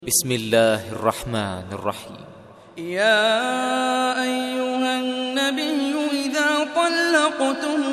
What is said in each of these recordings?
بسم الله الرحمن الرحيم. يا أيها النبي إذا طلقتم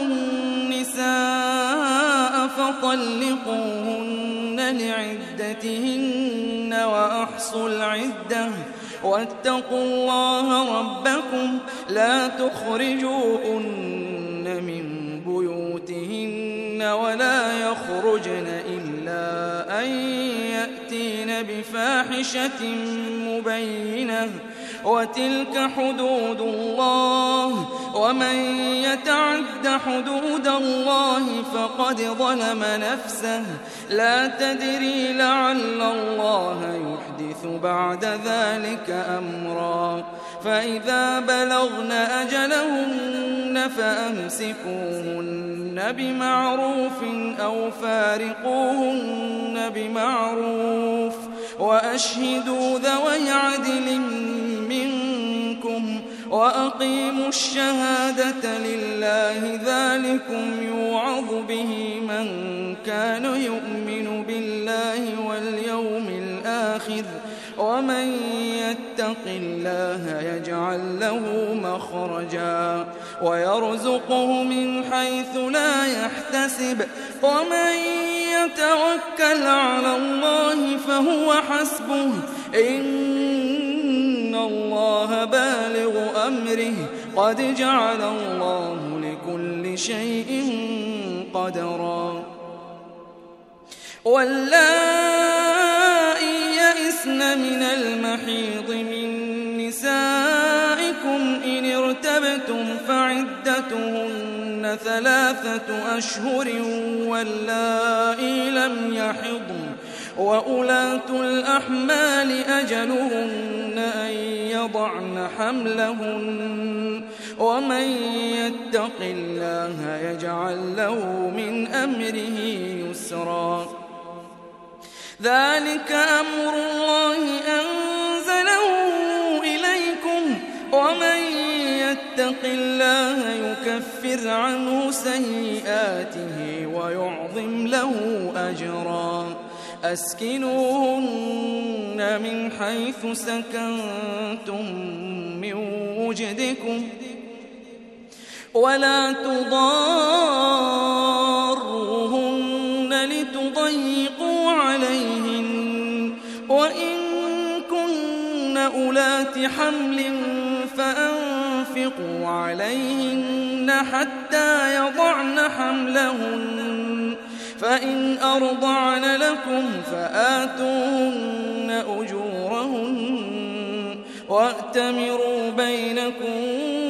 النساء فطلقوهن لعدتهن وأحصوا العدة واتقوا الله ربكم لا تخرجوهن من بيوتهن ولا يخرجن إلا أن يأتين بفاحشة مبينة وتلك حدود الله ومن يتعد حدود الله فقد ظلم نفسه لا تدري لعل الله يحدث بعد ذلك أمرا فإذا بلغن أجلهن فأمسكوهن بمعروف أو فارقوهن بمعروف وأشهدوا ذوي عدل منكم وأقيموا الشهادة لله ذلكم يوعظ به من كان يؤمن بالله واليوم الآخر ومن يتق الله يجعل له مخرجا ويرزقه من حيث لا يحتسب ومن يتوكل على الله فهو حسبه إن الله بالغ أمره قد جعل الله لكل شيء قدرا واللائي يئسن من المحيض من نسائكم إن ارتبتم فعدتهن 3 أشهر واللائي لم يحضن وأولاة الأحمال أجلهن أن يضعن حملهن ومن يتق الله يجعل له من أمره يسرا ذلك أمر الله أنزله إليكم ومن يتق الله يكفر عنه سيئاته ويعظم له أجرا أسكنوهن من حيث سكنتم من وجدكم ولا تضاروهن لتضيقوا عليهن وإن كن أولات حمل فأنفقوا عليهن حتى يضعن حملهن فإن أرضعن لكم فآتوهن أجورهن وأتمروا بينكم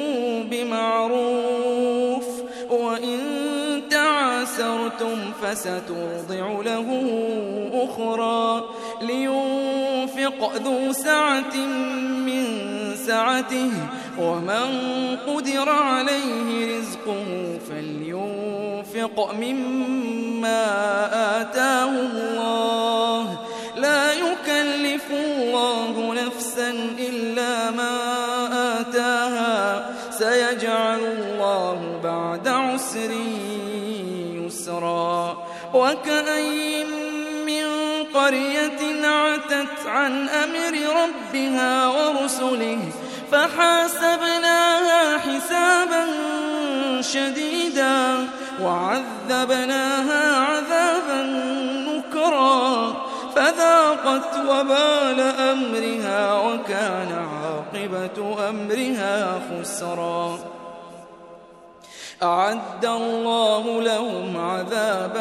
بمعروف وإن تعاسرتم فسترضع له أخرى لينفق ذو سعة من سعته ومن قدر عليه رزقه فلينفق مما آتاه الله لا يكلف الله نفسا إلا ما آتاها سيجعل الله بعد عسر يسرا وكأين من قرية عتت عن أمر ربها ورسله فحاسبناها حسابا شديدا وعذبناها عذابا نكرا فذاقت وبال أمرها وكان عاقبة أمرها خسرا أعد الله لهم عذابا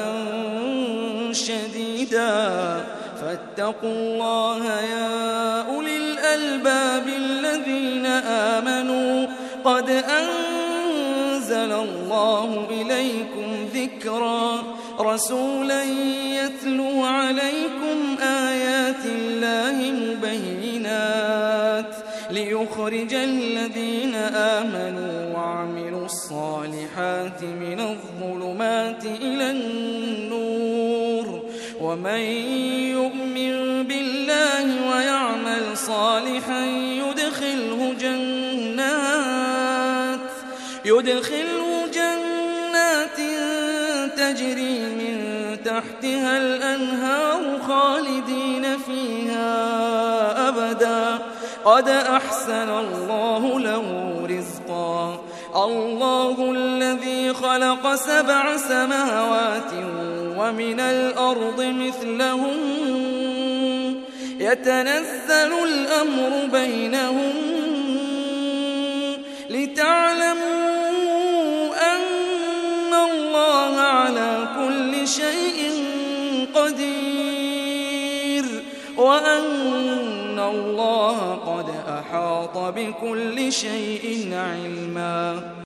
شديدا فاتقوا الله يا أولي الألباب الذين آمنوا قد أنزل الله إليكم ذكرا رسولا يتلو عليكم آيات الله مبينات ليخرج الذين آمنوا وعملوا الصالحات من الظلمات إلى النور ومن يؤمن بالله ويعمل صالحا يدخله جنات تجري من تحتها الأنهار خالدين فيها قد أحسن الله له رزقا الله الذي خلق 7 سماوات ومن الأرض مثلهم يتنزل الأمر بينهم لتعلموا أن الله على كل شيء قدير وأن الله قد أحاط بكل شيء علما